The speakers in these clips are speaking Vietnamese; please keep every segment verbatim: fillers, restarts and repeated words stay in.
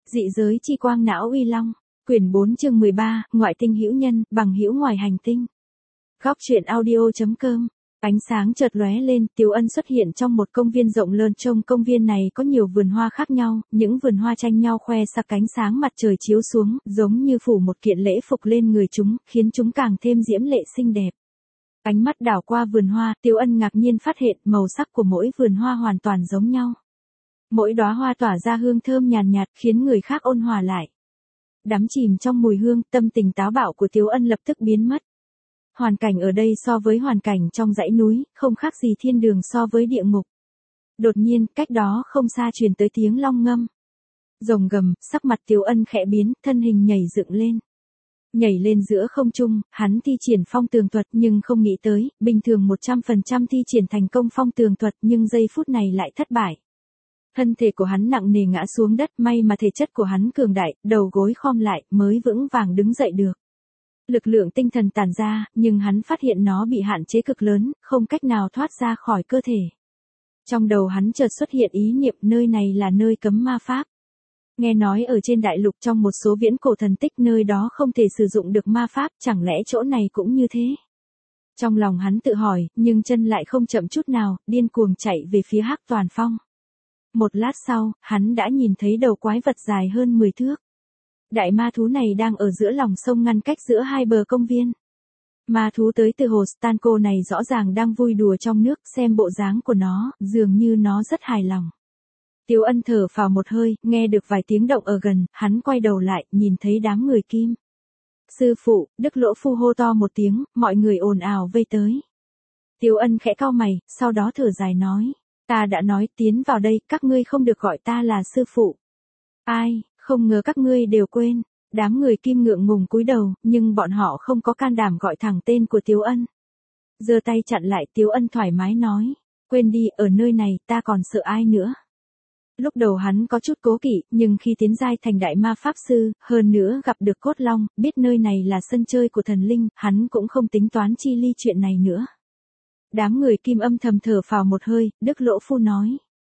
Dị giới chi quang não uy long, quyển bốn chương mười ba, ngoại tinh hữu nhân, bằng hữu ngoài hành tinh. Góc truyện audio.com. Ánh sáng chợt lóe lên, Tiếu Ân xuất hiện trong một công viên rộng lớn. Trong công viên này có nhiều vườn hoa khác nhau, những vườn hoa tranh nhau khoe sắc ánh sáng mặt trời chiếu xuống, giống như phủ một kiện lễ phục lên người chúng, khiến chúng càng thêm diễm lệ xinh đẹp. Ánh mắt đảo qua vườn hoa, Tiếu Ân ngạc nhiên phát hiện màu sắc của mỗi vườn hoa hoàn toàn giống nhau. Mỗi đóa hoa tỏa ra hương thơm nhàn nhạt, khiến người khác ôn hòa lại. Đắm chìm trong mùi hương, tâm tình táo bạo của Tiếu Ân lập tức biến mất. Hoàn cảnh ở đây so với hoàn cảnh trong dãy núi, không khác gì thiên đường so với địa ngục. Đột nhiên, cách đó không xa truyền tới tiếng long ngâm. Rồng gầm, sắc mặt Tiếu Ân khẽ biến, thân hình nhảy dựng lên. Nhảy lên giữa không trung, hắn thi triển phong tường thuật nhưng không nghĩ tới, bình thường một trăm phần trăm thi triển thành công phong tường thuật nhưng giây phút này lại thất bại. Thân thể của hắn nặng nề ngã xuống đất, may mà thể chất của hắn cường đại, đầu gối khom lại, mới vững vàng đứng dậy được. Lực lượng tinh thần tản ra, nhưng hắn phát hiện nó bị hạn chế cực lớn, không cách nào thoát ra khỏi cơ thể. Trong đầu hắn chợt xuất hiện ý niệm nơi này là nơi cấm ma pháp. Nghe nói ở trên đại lục trong một số viễn cổ thần tích nơi đó không thể sử dụng được ma pháp, chẳng lẽ chỗ này cũng như thế? Trong lòng hắn tự hỏi, nhưng chân lại không chậm chút nào, điên cuồng chạy về phía Hắc Toàn Phong. Một lát sau, hắn đã nhìn thấy đầu quái vật dài hơn mười thước. Đại ma thú này đang ở giữa lòng sông ngăn cách giữa hai bờ công viên. Ma thú tới từ hồ Stanko này rõ ràng đang vui đùa trong nước, xem bộ dáng của nó, dường như nó rất hài lòng. Tiếu Ân thở phào một hơi, nghe được vài tiếng động ở gần, hắn quay đầu lại, nhìn thấy đám người Kim. Sư phụ, Đức Lỗ Phu hô to một tiếng, mọi người ồn ào vây tới. Tiếu Ân khẽ cau mày, sau đó thở dài nói, ta đã nói tiến vào đây, các ngươi không được gọi ta là sư phụ. Ai, không ngờ các ngươi đều quên. Đám người Kim ngượng ngùng cúi đầu, nhưng bọn họ không có can đảm gọi thẳng tên của Tiếu Ân. Giơ tay chặn lại, Tiếu Ân thoải mái nói, quên đi, ở nơi này ta còn sợ ai nữa. Lúc đầu hắn có chút cố kỵ, nhưng khi tiến giai thành đại ma pháp sư, hơn nữa gặp được Cốt Long, biết nơi này là sân chơi của thần linh, hắn cũng không tính toán chi ly chuyện này nữa. Đám người Kim âm thầm thở phào một hơi, Đức Lỗ Phu nói.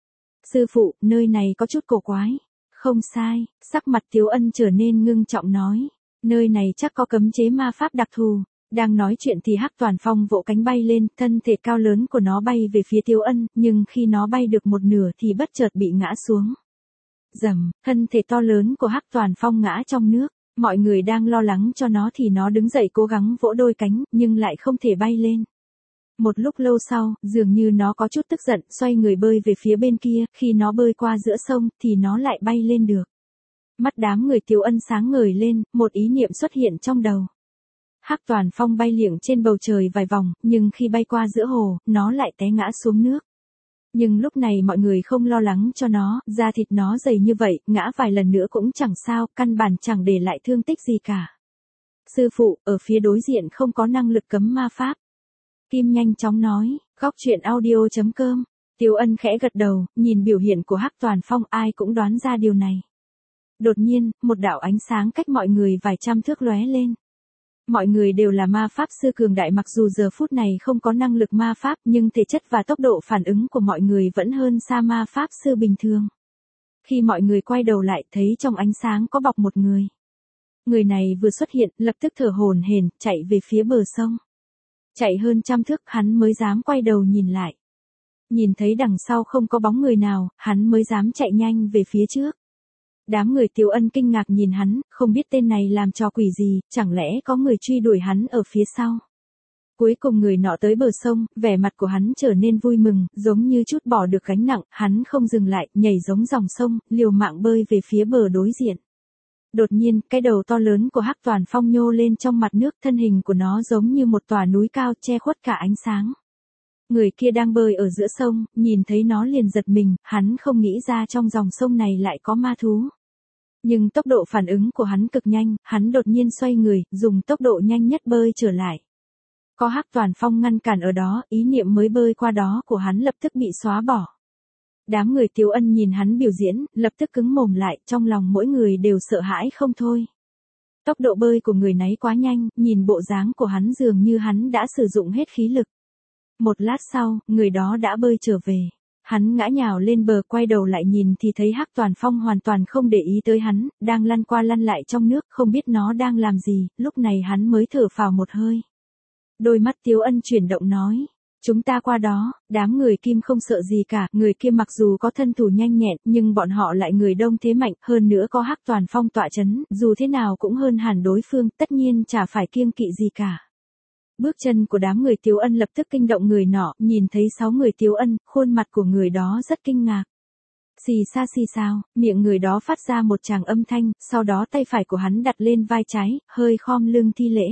Sư phụ, nơi này có chút cổ quái. Không sai, sắc mặt Tiếu Ân trở nên ngưng trọng nói. Nơi này chắc có cấm chế ma pháp đặc thù. Đang nói chuyện thì Hắc Toàn Phong vỗ cánh bay lên, thân thể cao lớn của nó bay về phía Tiếu Ân, nhưng khi nó bay được một nửa thì bất chợt bị ngã xuống. Rầm, thân thể to lớn của Hắc Toàn Phong ngã trong nước. Mọi người đang lo lắng cho nó thì nó đứng dậy cố gắng vỗ đôi cánh, nhưng lại không thể bay lên. Một lúc lâu sau, dường như nó có chút tức giận, xoay người bơi về phía bên kia, khi nó bơi qua giữa sông, thì nó lại bay lên được. Mắt đám người Tiếu Ân sáng ngời lên, một ý niệm xuất hiện trong đầu. Hắc Toàn Phong bay liệng trên bầu trời vài vòng, nhưng khi bay qua giữa hồ, nó lại té ngã xuống nước. Nhưng lúc này mọi người không lo lắng cho nó, da thịt nó dày như vậy, ngã vài lần nữa cũng chẳng sao, căn bản chẳng để lại thương tích gì cả. Sư phụ, ở phía đối diện không có năng lực cấm ma pháp. Kim nhanh chóng nói, góc truyện audio.com. Tiếu Ân khẽ gật đầu, nhìn biểu hiện của Hắc Toàn Phong ai cũng đoán ra điều này. Đột nhiên, một đạo ánh sáng cách mọi người vài trăm thước lóe lên. Mọi người đều là ma pháp sư cường đại, mặc dù giờ phút này không có năng lực ma pháp nhưng thể chất và tốc độ phản ứng của mọi người vẫn hơn xa ma pháp sư bình thường. Khi mọi người quay đầu lại thấy trong ánh sáng có bọc một người. Người này vừa xuất hiện, lập tức thở hổn hển, chạy về phía bờ sông. Chạy hơn trăm thước, hắn mới dám quay đầu nhìn lại. Nhìn thấy đằng sau không có bóng người nào, hắn mới dám chạy nhanh về phía trước. Đám người Tiếu Ân kinh ngạc nhìn hắn, không biết tên này làm trò quỷ gì, chẳng lẽ có người truy đuổi hắn ở phía sau. Cuối cùng người nọ tới bờ sông, vẻ mặt của hắn trở nên vui mừng, giống như chút bỏ được gánh nặng, hắn không dừng lại, nhảy giống dòng sông, liều mạng bơi về phía bờ đối diện. Đột nhiên, cái đầu to lớn của Hắc Toàn Phong nhô lên trong mặt nước, thân hình của nó giống như một tòa núi cao che khuất cả ánh sáng. Người kia đang bơi ở giữa sông, nhìn thấy nó liền giật mình, hắn không nghĩ ra trong dòng sông này lại có ma thú. Nhưng tốc độ phản ứng của hắn cực nhanh, hắn đột nhiên xoay người, dùng tốc độ nhanh nhất bơi trở lại. Có Hắc Toàn Phong ngăn cản ở đó, ý niệm mới bơi qua đó của hắn lập tức bị xóa bỏ. Đám người Tiếu Ân nhìn hắn biểu diễn, lập tức cứng mồm lại, trong lòng mỗi người đều sợ hãi không thôi. Tốc độ bơi của người nấy quá nhanh, nhìn bộ dáng của hắn dường như hắn đã sử dụng hết khí lực. Một lát sau, người đó đã bơi trở về. Hắn ngã nhào lên bờ, quay đầu lại nhìn thì thấy Hắc Toàn Phong hoàn toàn không để ý tới hắn, đang lăn qua lăn lại trong nước, không biết nó đang làm gì, lúc này hắn mới thở phào một hơi. Đôi mắt Tiếu Ân chuyển động nói, chúng ta qua đó. Đám người Kim không sợ gì cả, người kia mặc dù có thân thủ nhanh nhẹn, nhưng bọn họ lại người đông thế mạnh, hơn nữa có Hắc Toàn Phong tọa chấn, dù thế nào cũng hơn hẳn đối phương, tất nhiên chả phải kiêng kỵ gì cả. Bước chân của đám người Tiếu Ân lập tức kinh động người nọ, nhìn thấy sáu người Tiếu Ân, khuôn mặt của người đó rất kinh ngạc. Xì xa xì sao, miệng người đó phát ra một tràng âm thanh, sau đó tay phải của hắn đặt lên vai trái, hơi khom lưng thi lễ.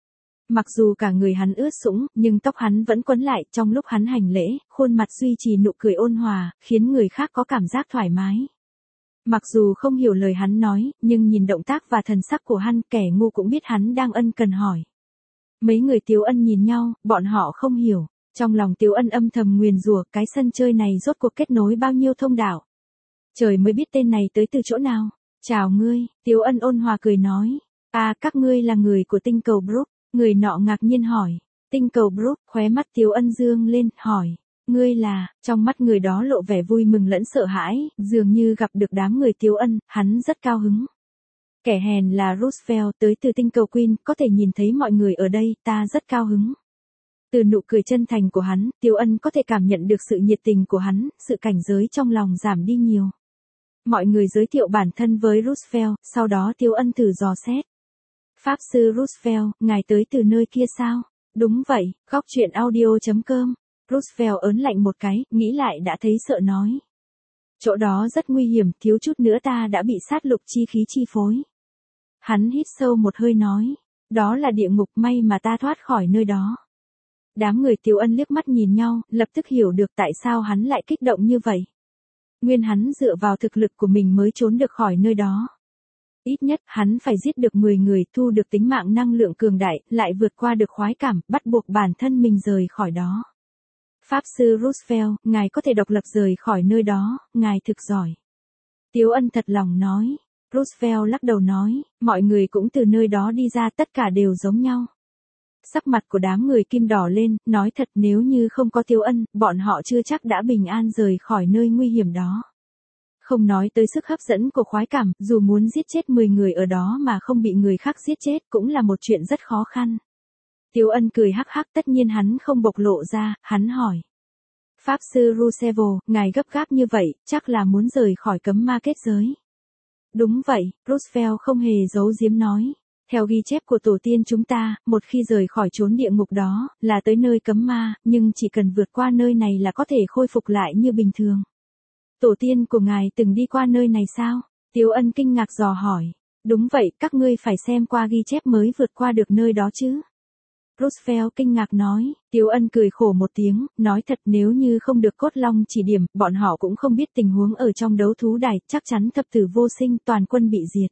Mặc dù cả người hắn ướt sũng, nhưng tóc hắn vẫn quấn lại, trong lúc hắn hành lễ, khuôn mặt duy trì nụ cười ôn hòa, khiến người khác có cảm giác thoải mái. Mặc dù không hiểu lời hắn nói, nhưng nhìn động tác và thần sắc của hắn, kẻ ngu cũng biết hắn đang ân cần hỏi. Mấy người Tiếu Ân nhìn nhau, bọn họ không hiểu. Trong lòng Tiếu Ân âm thầm nguyền rủa, cái sân chơi này rốt cuộc kết nối bao nhiêu thông đạo. Trời mới biết tên này tới từ chỗ nào. Chào ngươi, Tiếu Ân ôn hòa cười nói. À, các ngươi là người của tinh cầu Brook. Người nọ ngạc nhiên hỏi. Tinh cầu Brook, khóe mắt Tiếu Ân dương lên, hỏi. Ngươi là, trong mắt người đó lộ vẻ vui mừng lẫn sợ hãi, dường như gặp được đám người Tiếu Ân, hắn rất cao hứng. Kẻ hèn là Roosevelt, tới từ tinh cầu Queen, có thể nhìn thấy mọi người ở đây, ta rất cao hứng. Từ nụ cười chân thành của hắn, Tiếu Ân có thể cảm nhận được sự nhiệt tình của hắn, sự cảnh giới trong lòng giảm đi nhiều. Mọi người giới thiệu bản thân với Roosevelt, sau đó Tiếu Ân thử dò xét. Pháp sư Roosevelt, ngài tới từ nơi kia sao? Đúng vậy, góc truyện audio chấm com. Roosevelt ớn lạnh một cái, nghĩ lại đã thấy sợ nói. Chỗ đó rất nguy hiểm, thiếu chút nữa ta đã bị sát lục chi khí chi phối. Hắn hít sâu một hơi nói, đó là địa ngục, may mà ta thoát khỏi nơi đó. Đám người Tiếu Ân liếc mắt nhìn nhau, lập tức hiểu được tại sao hắn lại kích động như vậy. Nguyên hắn dựa vào thực lực của mình mới trốn được khỏi nơi đó. Ít nhất, hắn phải giết được mười người, thu được tính mạng năng lượng cường đại, lại vượt qua được khoái cảm, bắt buộc bản thân mình rời khỏi đó. Pháp sư Roosevelt, ngài có thể độc lập rời khỏi nơi đó, ngài thực giỏi. Tiếu Ân thật lòng nói. Roosevelt lắc đầu nói, mọi người cũng từ nơi đó đi ra, tất cả đều giống nhau. Sắc mặt của đám người Kim đỏ lên, nói thật nếu như không có Tiếu Ân, bọn họ chưa chắc đã bình an rời khỏi nơi nguy hiểm đó. Không nói tới sức hấp dẫn của khoái cảm, dù muốn giết chết mười người ở đó mà không bị người khác giết chết cũng là một chuyện rất khó khăn. Tiếu Ân cười hắc hắc, tất nhiên hắn không bộc lộ ra, hắn hỏi. Pháp sư Roosevelt, ngài gấp gáp như vậy, chắc là muốn rời khỏi cấm ma kết giới. Đúng vậy, Roosevelt không hề giấu giếm nói. Theo ghi chép của tổ tiên chúng ta, một khi rời khỏi chốn địa ngục đó, là tới nơi cấm ma, nhưng chỉ cần vượt qua nơi này là có thể khôi phục lại như bình thường. Tổ tiên của ngài từng đi qua nơi này sao? Tiếu Ân kinh ngạc dò hỏi. Đúng vậy, các ngươi phải xem qua ghi chép mới vượt qua được nơi đó chứ. Roosevelt kinh ngạc nói. Tiếu Ân cười khổ một tiếng, nói thật nếu như không được cốt long chỉ điểm, bọn họ cũng không biết tình huống ở trong đấu thú đài, chắc chắn thập tử vô sinh, toàn quân bị diệt.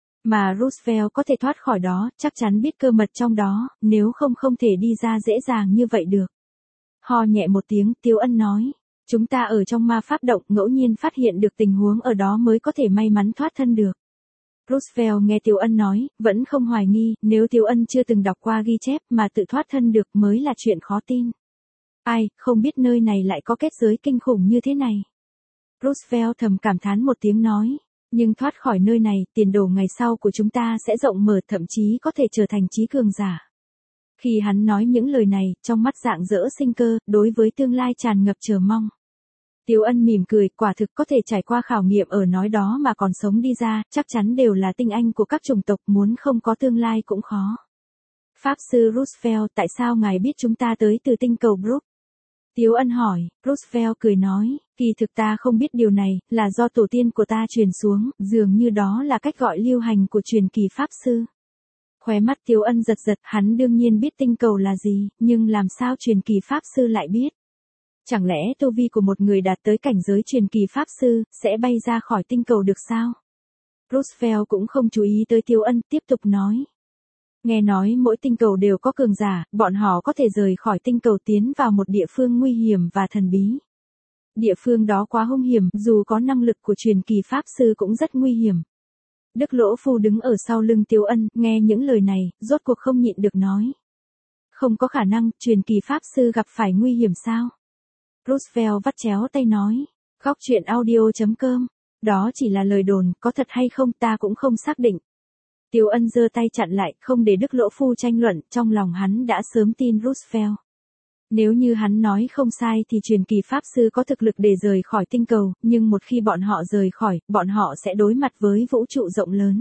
Mà Roosevelt có thể thoát khỏi đó, chắc chắn biết cơ mật trong đó, nếu không không thể đi ra dễ dàng như vậy được. Ho nhẹ một tiếng, Tiếu Ân nói. Chúng ta ở trong ma pháp động, ngẫu nhiên phát hiện được tình huống ở đó mới có thể may mắn thoát thân được. Roosevelt nghe Tiếu Ân nói, vẫn không hoài nghi, nếu Tiếu Ân chưa từng đọc qua ghi chép mà tự thoát thân được mới là chuyện khó tin. Ai, không biết nơi này lại có kết giới kinh khủng như thế này. Roosevelt thầm cảm thán một tiếng nói, nhưng thoát khỏi nơi này, tiền đồ ngày sau của chúng ta sẽ rộng mở, thậm chí có thể trở thành trí cường giả. Khi hắn nói những lời này, trong mắt rạng rỡ sinh cơ, đối với tương lai tràn ngập chờ mong. Tiếu Ân mỉm cười, quả thực có thể trải qua khảo nghiệm ở nói đó mà còn sống đi ra, chắc chắn đều là tinh anh của các chủng tộc, muốn không có tương lai cũng khó. Pháp sư Roosevelt, tại sao ngài biết chúng ta tới từ tinh cầu Brook? Tiếu Ân hỏi. Roosevelt cười nói, kỳ thực ta không biết điều này, là do tổ tiên của ta truyền xuống, dường như đó là cách gọi lưu hành của truyền kỳ Pháp sư. Khóe mắt Tiếu Ân giật giật, hắn đương nhiên biết tinh cầu là gì, nhưng làm sao truyền kỳ Pháp sư lại biết? Chẳng lẽ tu vi của một người đạt tới cảnh giới truyền kỳ Pháp sư, sẽ bay ra khỏi tinh cầu được sao? Roosevelt cũng không chú ý tới Tiếu Ân, tiếp tục nói. Nghe nói mỗi tinh cầu đều có cường giả, bọn họ có thể rời khỏi tinh cầu tiến vào một địa phương nguy hiểm và thần bí. Địa phương đó quá hung hiểm, dù có năng lực của truyền kỳ Pháp sư cũng rất nguy hiểm. Đức Lỗ Phu đứng ở sau lưng Tiếu Ân, nghe những lời này, rốt cuộc không nhịn được nói. Không có khả năng, truyền kỳ Pháp sư gặp phải nguy hiểm sao? Roosevelt vắt chéo tay nói. Góc truyện audio.com. Đó chỉ là lời đồn, có thật hay không ta cũng không xác định. Tiếu Ân giơ tay chặn lại, không để Đức Lỗ Phu tranh luận, trong lòng hắn đã sớm tin Roosevelt. Nếu như hắn nói không sai thì truyền kỳ Pháp Sư có thực lực để rời khỏi tinh cầu, nhưng một khi bọn họ rời khỏi, bọn họ sẽ đối mặt với vũ trụ rộng lớn.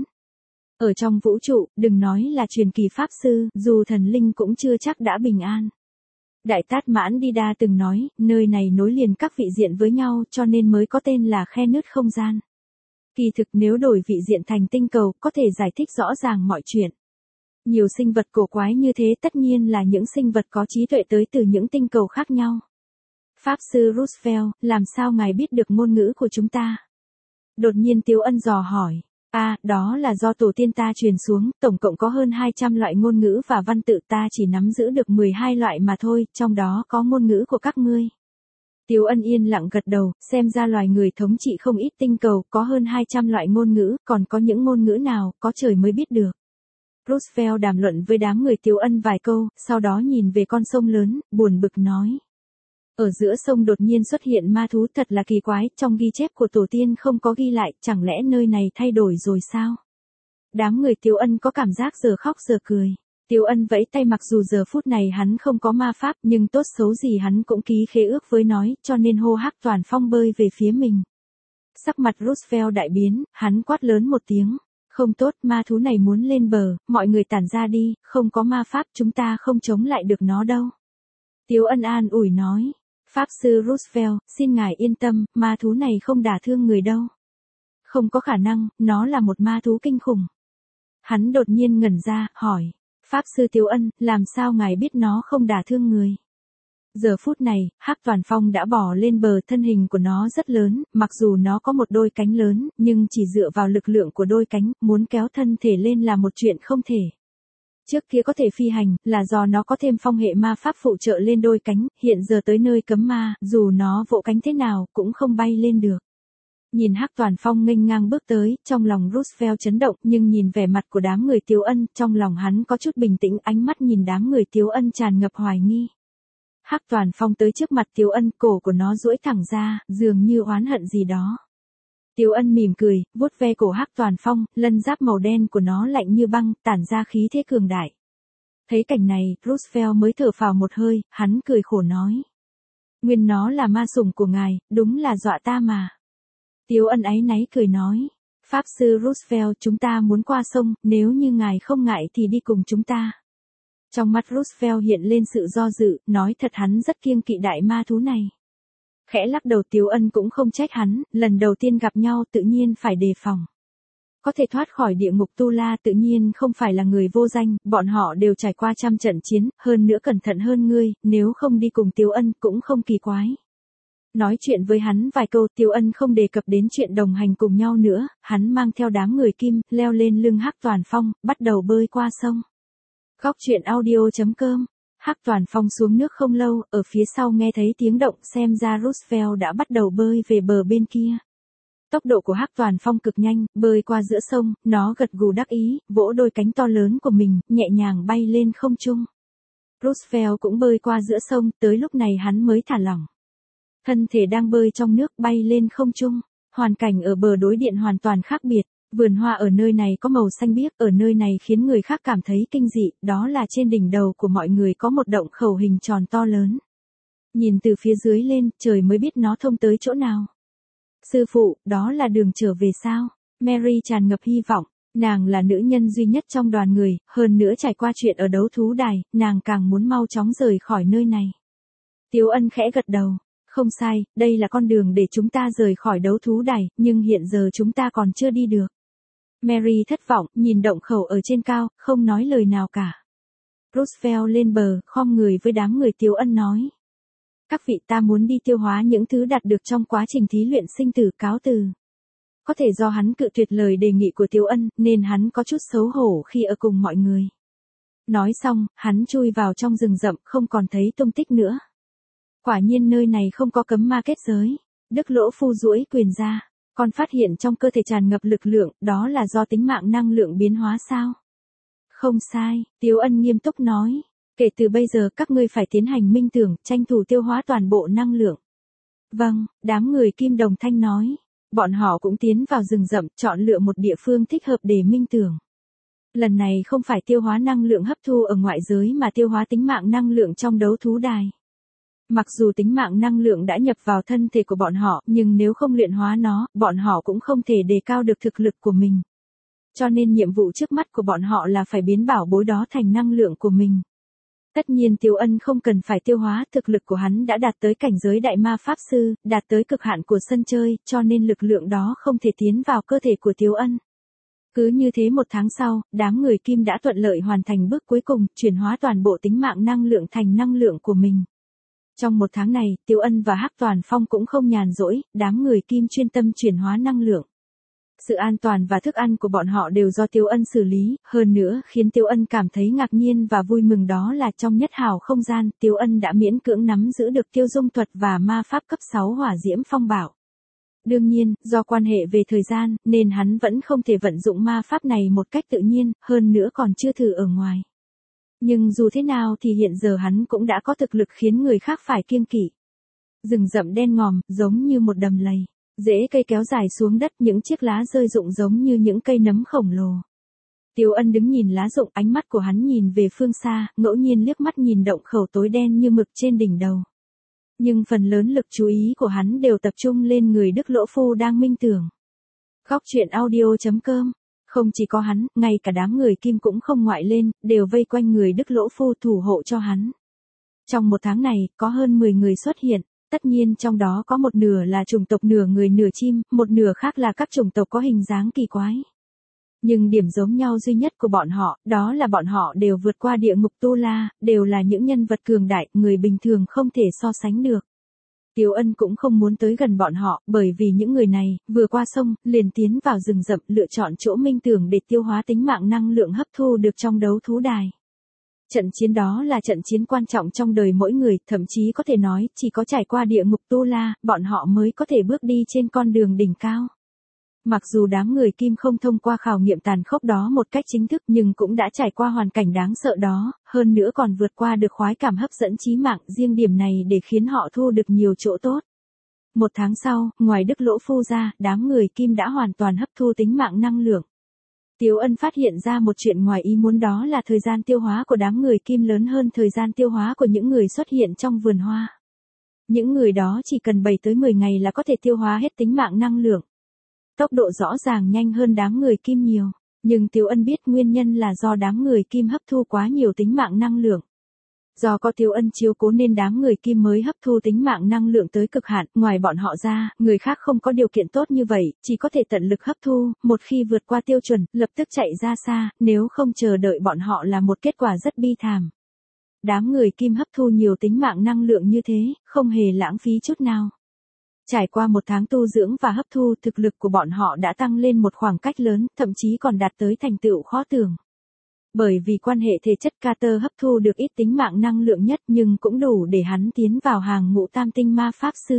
Ở trong vũ trụ, đừng nói là truyền kỳ Pháp Sư, dù thần linh cũng chưa chắc đã bình an. Đại Tát Mãn Đi Đa từng nói, nơi này nối liền các vị diện với nhau cho nên mới có tên là khe nứt không gian. Kỳ thực nếu đổi vị diện thành tinh cầu, có thể giải thích rõ ràng mọi chuyện. Nhiều sinh vật cổ quái như thế tất nhiên là những sinh vật có trí tuệ tới từ những tinh cầu khác nhau. Pháp Sư Roosevelt, làm sao ngài biết được ngôn ngữ của chúng ta? Đột nhiên Tiếu Ân dò hỏi. À, đó là do tổ tiên ta truyền xuống, tổng cộng có hơn hai trăm loại ngôn ngữ và văn tự, ta chỉ nắm giữ được mười hai loại mà thôi, trong đó có ngôn ngữ của các ngươi. Tiếu Ân yên lặng gật đầu, xem ra loài người thống trị không ít tinh cầu, có hơn hai trăm loại ngôn ngữ, còn có những ngôn ngữ nào, có trời mới biết được. Roosevelt đàm luận với đám người Tiếu Ân vài câu, sau đó nhìn về con sông lớn, buồn bực nói. Ở giữa sông đột nhiên xuất hiện ma thú, thật là kỳ quái, trong ghi chép của tổ tiên không có ghi lại, chẳng lẽ nơi này thay đổi rồi sao? Đám người Tiếu Ân có cảm giác giờ khóc giờ cười. Tiếu Ân vẫy tay, mặc dù giờ phút này hắn không có ma pháp, nhưng tốt xấu gì hắn cũng ký khế ước với nói, cho nên hô Hắc Toàn Phong bơi về phía mình. Sắc mặt Roosevelt đại biến, hắn quát lớn một tiếng. Không tốt, ma thú này muốn lên bờ, mọi người tản ra đi, không có ma pháp chúng ta không chống lại được nó đâu. Tiếu Ân an ủi nói. Pháp Sư Roosevelt, xin ngài yên tâm, ma thú này không đả thương người đâu. Không có khả năng, nó là một ma thú kinh khủng. Hắn đột nhiên ngẩn ra, hỏi. Pháp Sư Tiếu Ân, làm sao ngài biết nó không đả thương người? Giờ phút này, Hắc Toàn Phong đã bò lên bờ, thân hình của nó rất lớn, mặc dù nó có một đôi cánh lớn, nhưng chỉ dựa vào lực lượng của đôi cánh, muốn kéo thân thể lên là một chuyện không thể. Trước kia có thể phi hành, là do nó có thêm phong hệ ma pháp phụ trợ lên đôi cánh, hiện giờ tới nơi cấm ma, dù nó vỗ cánh thế nào, cũng không bay lên được. Nhìn Hắc Toàn Phong nghênh ngang bước tới, trong lòng Roosevelt chấn động, nhưng nhìn vẻ mặt của đám người Tiếu Ân, trong lòng hắn có chút bình tĩnh, ánh mắt nhìn đám người Tiếu Ân tràn ngập hoài nghi. Hắc Toàn Phong tới trước mặt Tiếu Ân, cổ của nó duỗi thẳng ra, dường như oán hận gì đó. Tiếu Ân mỉm cười, vuốt ve cổ Hắc Toàn Phong, lân giáp màu đen của nó lạnh như băng, tản ra khí thế cường đại. Thấy cảnh này, Roosevelt mới thở phào một hơi, hắn cười khổ nói. Nguyên nó là ma sủng của ngài, đúng là dọa ta mà. Tiếu Ân áy náy cười nói. Pháp Sư Roosevelt, chúng ta muốn qua sông, nếu như ngài không ngại thì đi cùng chúng ta. Trong mắt Roosevelt hiện lên sự do dự, nói thật hắn rất kiêng kỵ đại ma thú này. Khẽ lắc đầu, Tiếu Ân cũng không trách hắn, lần đầu tiên gặp nhau tự nhiên phải đề phòng. Có thể thoát khỏi địa ngục Tu La tự nhiên không phải là người vô danh, bọn họ đều trải qua trăm trận chiến, hơn nữa cẩn thận hơn ngươi, nếu không đi cùng Tiếu Ân cũng không kỳ quái. Nói chuyện với hắn vài câu, Tiếu Ân không đề cập đến chuyện đồng hành cùng nhau nữa, hắn mang theo đám người Kim, leo lên lưng Hắc Toàn Phong, bắt đầu bơi qua sông. Góc truyện audio.com. Hắc Toàn Phong xuống nước không lâu, ở phía sau nghe thấy tiếng động, xem ra Roosevelt đã bắt đầu bơi về bờ bên kia. Tốc độ của Hắc Toàn Phong cực nhanh, bơi qua giữa sông, nó gật gù đắc ý, vỗ đôi cánh to lớn của mình, nhẹ nhàng bay lên không trung. Roosevelt cũng bơi qua giữa sông, tới lúc này hắn mới thả lỏng. Thân thể đang bơi trong nước bay lên không trung, hoàn cảnh ở bờ đối diện hoàn toàn khác biệt. Vườn hoa ở nơi này có màu xanh biếc, ở nơi này khiến người khác cảm thấy kinh dị, đó là trên đỉnh đầu của mọi người có một động khẩu hình tròn to lớn. Nhìn từ phía dưới lên, trời mới biết nó thông tới chỗ nào. Sư phụ, đó là đường trở về sao? Mary tràn ngập hy vọng, nàng là nữ nhân duy nhất trong đoàn người, hơn nữa trải qua chuyện ở đấu thú đài, nàng càng muốn mau chóng rời khỏi nơi này. Tiếu Ân khẽ gật đầu. Không sai, đây là con đường để chúng ta rời khỏi đấu thú đài, nhưng hiện giờ chúng ta còn chưa đi được. Mary thất vọng, nhìn động khẩu ở trên cao, không nói lời nào cả. Roosevelt lên bờ, khom người với đám người Tiếu Ân nói. Các vị, ta muốn đi tiêu hóa những thứ đạt được trong quá trình thí luyện sinh tử, cáo từ. Có thể do hắn cự tuyệt lời đề nghị của Tiếu Ân, nên hắn có chút xấu hổ khi ở cùng mọi người. Nói xong, hắn chui vào trong rừng rậm, không còn thấy tung tích nữa. Quả nhiên nơi này không có cấm ma kết giới. Đức Lỗ Phu duỗi quyền ra. Con phát hiện trong cơ thể tràn ngập lực lượng, đó là do tính mạng năng lượng biến hóa sao? Không sai, Tiếu Ân nghiêm túc nói. Kể từ bây giờ các ngươi phải tiến hành minh tưởng, tranh thủ tiêu hóa toàn bộ năng lượng. Vâng, đám người Kim đồng thanh nói. Bọn họ cũng tiến vào rừng rậm, chọn lựa một địa phương thích hợp để minh tưởng. Lần này không phải tiêu hóa năng lượng hấp thu ở ngoại giới mà tiêu hóa tính mạng năng lượng trong đấu thú đài. Mặc dù tính mạng năng lượng đã nhập vào thân thể của bọn họ, nhưng nếu không luyện hóa nó, bọn họ cũng không thể đề cao được thực lực của mình. Cho nên nhiệm vụ trước mắt của bọn họ là phải biến bảo bối đó thành năng lượng của mình. Tất nhiên Tiếu Ân không cần phải tiêu hóa, thực lực của hắn đã đạt tới cảnh giới đại ma pháp sư, đạt tới cực hạn của sân chơi, cho nên lực lượng đó không thể tiến vào cơ thể của Tiếu Ân. Cứ như thế một tháng sau, đám người Kim đã thuận lợi hoàn thành bước cuối cùng, chuyển hóa toàn bộ tính mạng năng lượng thành năng lượng của mình. Trong một tháng này, Tiếu Ân và Hắc Toàn Phong cũng không nhàn rỗi, đám người Kim chuyên tâm chuyển hóa năng lượng. Sự an toàn và thức ăn của bọn họ đều do Tiếu Ân xử lý, hơn nữa khiến Tiếu Ân cảm thấy ngạc nhiên và vui mừng đó là trong nhất hào không gian, Tiếu Ân đã miễn cưỡng nắm giữ được tiêu dung thuật và ma pháp cấp sáu hỏa diễm phong bảo. Đương nhiên, do quan hệ về thời gian, nên hắn vẫn không thể vận dụng ma pháp này một cách tự nhiên, hơn nữa còn chưa thử ở ngoài. Nhưng dù thế nào thì hiện giờ hắn cũng đã có thực lực khiến người khác phải kiêng kỵ. Rừng rậm đen ngòm, giống như một đầm lầy. Rễ cây kéo dài xuống đất, những chiếc lá rơi rụng giống như những cây nấm khổng lồ. Tiếu Ân đứng nhìn lá rụng, ánh mắt của hắn nhìn về phương xa, ngẫu nhiên liếc mắt nhìn động khẩu tối đen như mực trên đỉnh đầu. Nhưng phần lớn lực chú ý của hắn đều tập trung lên người Đức Lỗ Phu đang minh tưởng. Góc truyện audio chấm com. Không chỉ có hắn, ngay cả đám người Kim cũng không ngoại lên, đều vây quanh người Đức Lỗ Phu thủ hộ cho hắn. Trong một tháng này, có hơn mười người xuất hiện. Tất nhiên trong đó có một nửa là chủng tộc nửa người nửa chim, một nửa khác là các chủng tộc có hình dáng kỳ quái. Nhưng điểm giống nhau duy nhất của bọn họ, đó là bọn họ đều vượt qua địa ngục Tu La, đều là những nhân vật cường đại, người bình thường không thể so sánh được. Tiếu Ân cũng không muốn tới gần bọn họ, bởi vì những người này, vừa qua sông, liền tiến vào rừng rậm, lựa chọn chỗ minh tưởng để tiêu hóa tính mạng năng lượng hấp thu được trong đấu thú đài. Trận chiến đó là trận chiến quan trọng trong đời mỗi người, thậm chí có thể nói, chỉ có trải qua địa ngục Tu La, bọn họ mới có thể bước đi trên con đường đỉnh cao. Mặc dù đám người Kim không thông qua khảo nghiệm tàn khốc đó một cách chính thức nhưng cũng đã trải qua hoàn cảnh đáng sợ đó, hơn nữa còn vượt qua được khoái cảm hấp dẫn chí mạng, riêng điểm này để khiến họ thu được nhiều chỗ tốt. Một tháng sau, ngoài Đức Lỗ Phu ra, đám người Kim đã hoàn toàn hấp thu tính mạng năng lượng. Tiếu Ân phát hiện ra một chuyện ngoài ý muốn, đó là thời gian tiêu hóa của đám người Kim lớn hơn thời gian tiêu hóa của những người xuất hiện trong vườn hoa. Những người đó chỉ cần bảy tới mười ngày là có thể tiêu hóa hết tính mạng năng lượng. Tốc độ rõ ràng nhanh hơn đám người Kim nhiều, nhưng Tiếu Ân biết nguyên nhân là do đám người Kim hấp thu quá nhiều tính mạng năng lượng. Do có Tiếu Ân chiếu cố nên đám người Kim mới hấp thu tính mạng năng lượng tới cực hạn, ngoài bọn họ ra, người khác không có điều kiện tốt như vậy, chỉ có thể tận lực hấp thu, một khi vượt qua tiêu chuẩn, lập tức chạy ra xa, nếu không chờ đợi bọn họ là một kết quả rất bi thảm. Đám người Kim hấp thu nhiều tính mạng năng lượng như thế, không hề lãng phí chút nào. Trải qua một tháng tu dưỡng và hấp thu, thực lực của bọn họ đã tăng lên một khoảng cách lớn, thậm chí còn đạt tới thành tựu khó tưởng. Bởi vì quan hệ thể chất Carter hấp thu được ít tính mạng năng lượng nhất nhưng cũng đủ để hắn tiến vào hàng ngũ tam tinh ma pháp sư.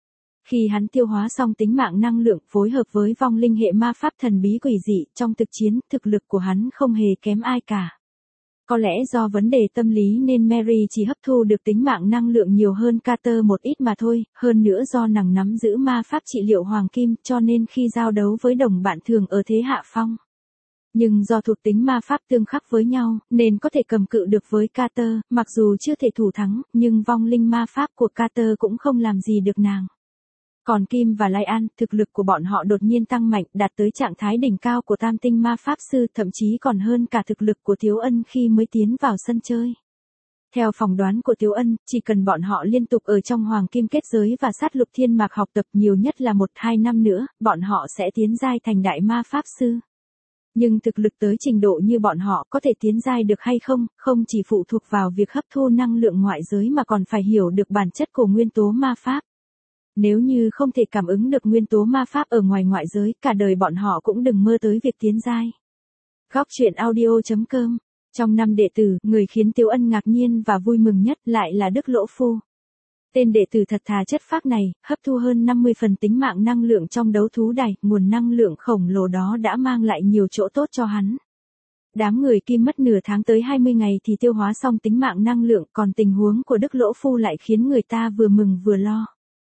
Khi hắn tiêu hóa xong tính mạng năng lượng phối hợp với vong linh hệ ma pháp thần bí quỷ dị, trong thực chiến, thực lực của hắn không hề kém ai cả. Có lẽ do vấn đề tâm lý nên Mary chỉ hấp thu được tính mạng năng lượng nhiều hơn Carter một ít mà thôi, hơn nữa do nàng nắm giữ ma pháp trị liệu hoàng kim cho nên khi giao đấu với đồng bạn thường ở thế hạ phong. Nhưng do thuộc tính ma pháp tương khắc với nhau, nên có thể cầm cự được với Carter, mặc dù chưa thể thủ thắng, nhưng vong linh ma pháp của Carter cũng không làm gì được nàng. Còn Kim và Lai An, thực lực của bọn họ đột nhiên tăng mạnh, đạt tới trạng thái đỉnh cao của tam tinh ma pháp sư, thậm chí còn hơn cả thực lực của Tiếu Ân khi mới tiến vào sân chơi. Theo phỏng đoán của Tiếu Ân, chỉ cần bọn họ liên tục ở trong hoàng kim kết giới và sát lục thiên mạc học tập nhiều nhất là một hai năm nữa, bọn họ sẽ tiến giai thành đại ma pháp sư. Nhưng thực lực tới trình độ như bọn họ có thể tiến giai được hay không, không chỉ phụ thuộc vào việc hấp thu năng lượng ngoại giới mà còn phải hiểu được bản chất của nguyên tố ma pháp. Nếu như không thể cảm ứng được nguyên tố ma pháp ở ngoài ngoại giới, cả đời bọn họ cũng đừng mơ tới việc tiến giai. Góc truyện audio chấm com. Trong năm đệ tử, người khiến Tiếu Ân ngạc nhiên và vui mừng nhất lại là Đức Lỗ Phu. Tên đệ tử thật thà chất phác này, hấp thu hơn năm mươi phần tính mạng năng lượng trong đấu thú đài, nguồn năng lượng khổng lồ đó đã mang lại nhiều chỗ tốt cho hắn. Đám người Kim mất nửa tháng tới hai mươi ngày thì tiêu hóa xong tính mạng năng lượng, còn tình huống của Đức Lỗ Phu lại khiến người ta vừa mừng vừa lo.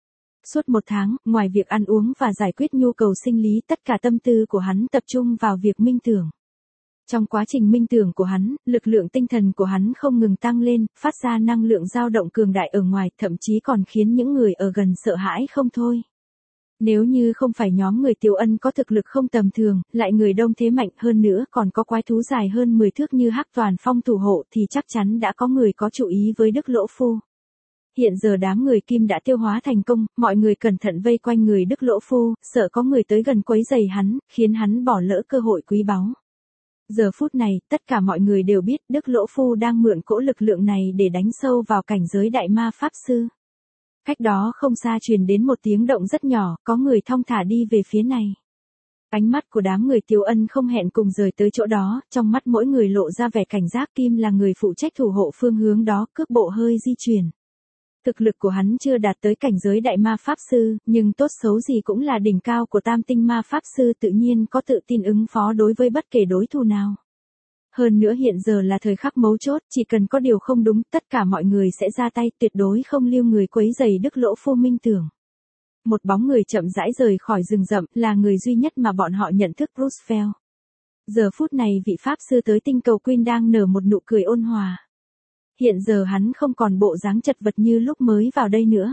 Suốt một tháng, ngoài việc ăn uống và giải quyết nhu cầu sinh lý, tất cả tâm tư của hắn tập trung vào việc minh tưởng. Trong quá trình minh tưởng của hắn, lực lượng tinh thần của hắn không ngừng tăng lên, phát ra năng lượng dao động cường đại ở ngoài, thậm chí còn khiến những người ở gần sợ hãi không thôi. Nếu như không phải nhóm người Tiếu Ân có thực lực không tầm thường, lại người đông thế mạnh hơn nữa còn có quái thú dài hơn mười thước như Hắc Toàn Phong thủ hộ thì chắc chắn đã có người có chú ý với Đức Lỗ Phu. Hiện giờ đám người Kim đã tiêu hóa thành công, mọi người cẩn thận vây quanh người Đức Lỗ Phu, sợ có người tới gần quấy rầy hắn, khiến hắn bỏ lỡ cơ hội quý báu. Giờ phút này, tất cả mọi người đều biết Đức Lỗ Phu đang mượn cỗ lực lượng này để đánh sâu vào cảnh giới đại ma pháp sư. Cách đó không xa truyền đến một tiếng động rất nhỏ, có người thong thả đi về phía này. Ánh mắt của đám người Tiếu Ân không hẹn cùng rời tới chỗ đó, trong mắt mỗi người lộ ra vẻ cảnh giác. Kim là người phụ trách thủ hộ phương hướng đó, cước bộ hơi di chuyển. Thực lực của hắn chưa đạt tới cảnh giới đại ma pháp sư, nhưng tốt xấu gì cũng là đỉnh cao của tam tinh ma pháp sư, tự nhiên có tự tin ứng phó đối với bất kể đối thủ nào. Hơn nữa hiện giờ là thời khắc mấu chốt, chỉ cần có điều không đúng, tất cả mọi người sẽ ra tay, tuyệt đối không lưu người quấy rầy Đức Lỗ Phu minh tưởng. Một bóng người chậm rãi rời khỏi rừng rậm, là người duy nhất mà bọn họ nhận thức, Roosevelt. Giờ phút này vị pháp sư tới tinh cầu Queen đang nở một nụ cười ôn hòa. Hiện giờ hắn không còn bộ dáng chật vật như lúc mới vào đây nữa.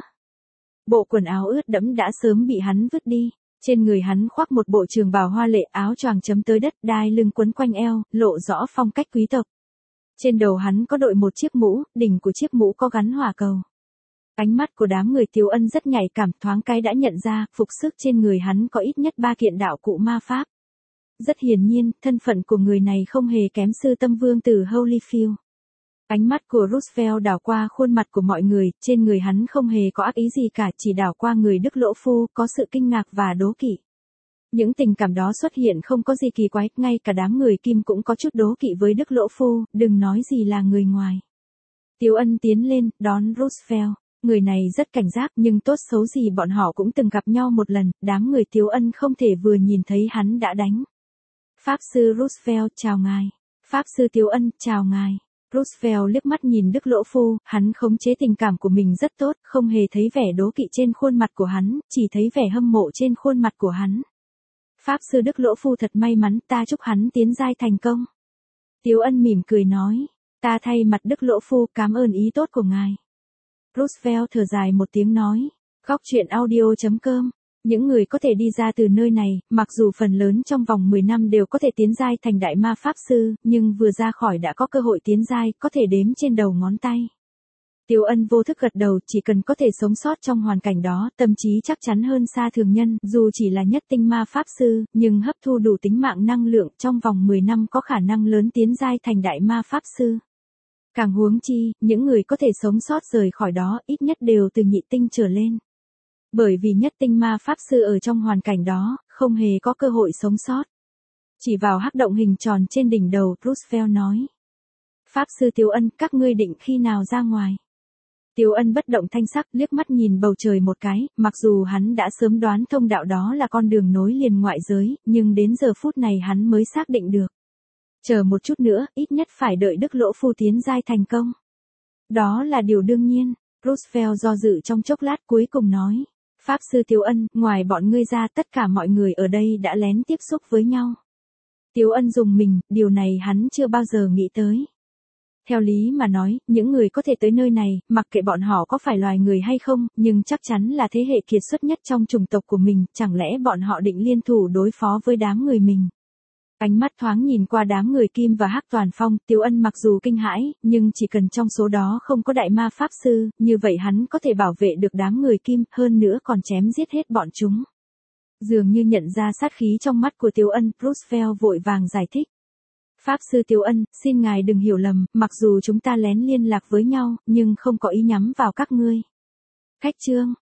Bộ quần áo ướt đẫm đã sớm bị hắn vứt đi. Trên người hắn khoác một bộ trường bào hoa lệ, áo choàng chấm tới đất, đai lưng quấn quanh eo, lộ rõ phong cách quý tộc. Trên đầu hắn có đội một chiếc mũ, đỉnh của chiếc mũ có gắn hỏa cầu. Ánh mắt của đám người Tiếu Ân rất nhạy cảm, thoáng cái đã nhận ra, phục sức trên người hắn có ít nhất ba kiện đạo cụ ma pháp. Rất hiển nhiên, thân phận của người này không hề kém sư tâm vương tử Holyfield. Ánh mắt của Roosevelt đảo qua khuôn mặt của mọi người, trên người hắn không hề có ác ý gì cả, chỉ đảo qua người Đức Lỗ Phu, có sự kinh ngạc và đố kỵ. Những tình cảm đó xuất hiện không có gì kỳ quái, ngay cả đám người Kim cũng có chút đố kỵ với Đức Lỗ Phu, đừng nói gì là người ngoài. Tiếu Ân tiến lên, đón Roosevelt. Người này rất cảnh giác, nhưng tốt xấu gì bọn họ cũng từng gặp nhau một lần, đám người Tiếu Ân không thể vừa nhìn thấy hắn đã đánh. Pháp sư Roosevelt, chào ngài. Pháp sư Tiếu Ân, chào ngài. Roosevelt liếc mắt nhìn Đức Lỗ Phu, hắn khống chế tình cảm của mình rất tốt, không hề thấy vẻ đố kỵ trên khuôn mặt của hắn, chỉ thấy vẻ hâm mộ trên khuôn mặt của hắn. Pháp sư Đức Lỗ Phu thật may mắn, ta chúc hắn tiến giai thành công. Tiếu Ân mỉm cười nói, ta thay mặt Đức Lỗ Phu cảm ơn ý tốt của ngài. Roosevelt thở dài một tiếng nói, góc truyện audio chấm com. Những người có thể đi ra từ nơi này, mặc dù phần lớn trong vòng mười năm đều có thể tiến giai thành đại ma pháp sư, nhưng vừa ra khỏi đã có cơ hội tiến giai, có thể đếm trên đầu ngón tay. Tiếu Ân vô thức gật đầu, chỉ cần có thể sống sót trong hoàn cảnh đó, tâm trí chắc chắn hơn xa thường nhân, dù chỉ là nhất tinh ma pháp sư, nhưng hấp thu đủ tính mạng năng lượng trong vòng mười năm có khả năng lớn tiến giai thành đại ma pháp sư. Càng huống chi, những người có thể sống sót rời khỏi đó, ít nhất đều từ nhị tinh trở lên. Bởi vì nhất tinh ma pháp sư ở trong hoàn cảnh đó, không hề có cơ hội sống sót. Chỉ vào hắc động hình tròn trên đỉnh đầu, Roosevelt nói. Pháp sư Tiếu Ân, các ngươi định khi nào ra ngoài? Tiếu Ân bất động thanh sắc, liếc mắt nhìn bầu trời một cái, mặc dù hắn đã sớm đoán thông đạo đó là con đường nối liền ngoại giới, nhưng đến giờ phút này hắn mới xác định được. Chờ một chút nữa, ít nhất phải đợi Đức Lỗ Phu tiến giai thành công. Đó là điều đương nhiên. Roosevelt do dự trong chốc lát cuối cùng nói. Pháp sư Tiếu Ân, ngoài bọn ngươi ra tất cả mọi người ở đây đã lén tiếp xúc với nhau. Tiếu Ân rùng mình, điều này hắn chưa bao giờ nghĩ tới. Theo lý mà nói, những người có thể tới nơi này, mặc kệ bọn họ có phải loài người hay không, nhưng chắc chắn là thế hệ kiệt xuất nhất trong chủng tộc của mình, chẳng lẽ bọn họ định liên thủ đối phó với đám người mình. Ánh mắt thoáng nhìn qua đám người Kim và Hắc Toàn Phong, Tiếu Ân mặc dù kinh hãi, nhưng chỉ cần trong số đó không có đại ma pháp sư, như vậy hắn có thể bảo vệ được đám người Kim, hơn nữa còn chém giết hết bọn chúng. Dường như nhận ra sát khí trong mắt của Tiếu Ân, Roosevelt vội vàng giải thích. Pháp sư Tiếu Ân, xin ngài đừng hiểu lầm, mặc dù chúng ta lén liên lạc với nhau, nhưng không có ý nhắm vào các ngươi. Khách trương,